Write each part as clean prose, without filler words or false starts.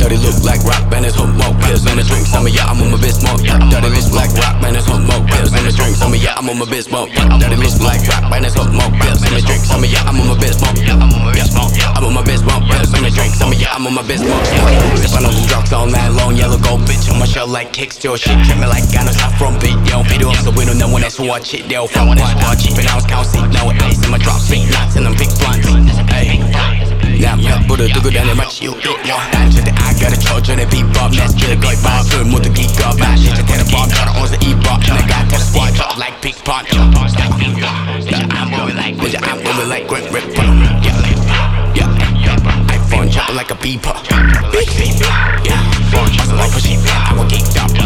Dirty look like rock band, it's smoke pills in the drink. Some of yeah, I'm on my bitch smoke. Dirty look like rock band, it's smoke pills in the drink. Some of yeah, I'm on my bitch smoke. Dirty look like rock band, it's smoke pills in the drink. Some of yeah, I'm on my bitch smoke. I'm on my bitch smoke pills in the drink. Some of yeah, I'm on my bitch smoke. Sippin' on the drugs all night long, yellow gold bitch on my shell like kicks. Your shit trimming like Ghana, stop from beat yo. 필요 없어 we don't know when that's what shit yo. From one spot, cheap and I was count seat. Now it's in my drop, big knots and I'm big blunts. Hey. 난 벽보를 두고 다녀 마치 유일원 난저대 I got a 초전에 비법 내 스킬 거의 밥을 모두 기껏 마시 저 테러범처럼 옷을 입어 내가 테러 스쿼드 drop like big punch I'm moving like Grip Ripper iPhone chopping like a beeper Muscle like pussy I will geeked up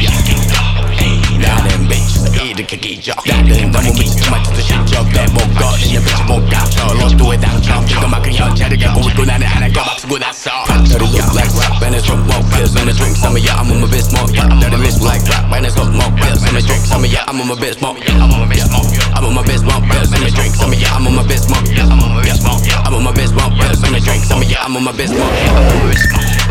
나는 bitches 이렇게 기적 나는 너무 미치지 마쳐도 실적 내 목거 있는 bitch 못 감춰 로또에 당첨 그만큼 현재를 갖고 있고 나는 안 할 거 막 쓰고 났어 Dirty look like rock band and smoke pills in the drink Some of yeah I'm on my bitch smoke Dirty look like rock band and smoke pills in the drink Some of yeah I'm on my bitch smoke I'm on my bitch smoke pills in the drink Some of yeah I'm on my bitch smoke I'm on my bitch smoke pills in the drink Some of yeah I'm on my bitch smoke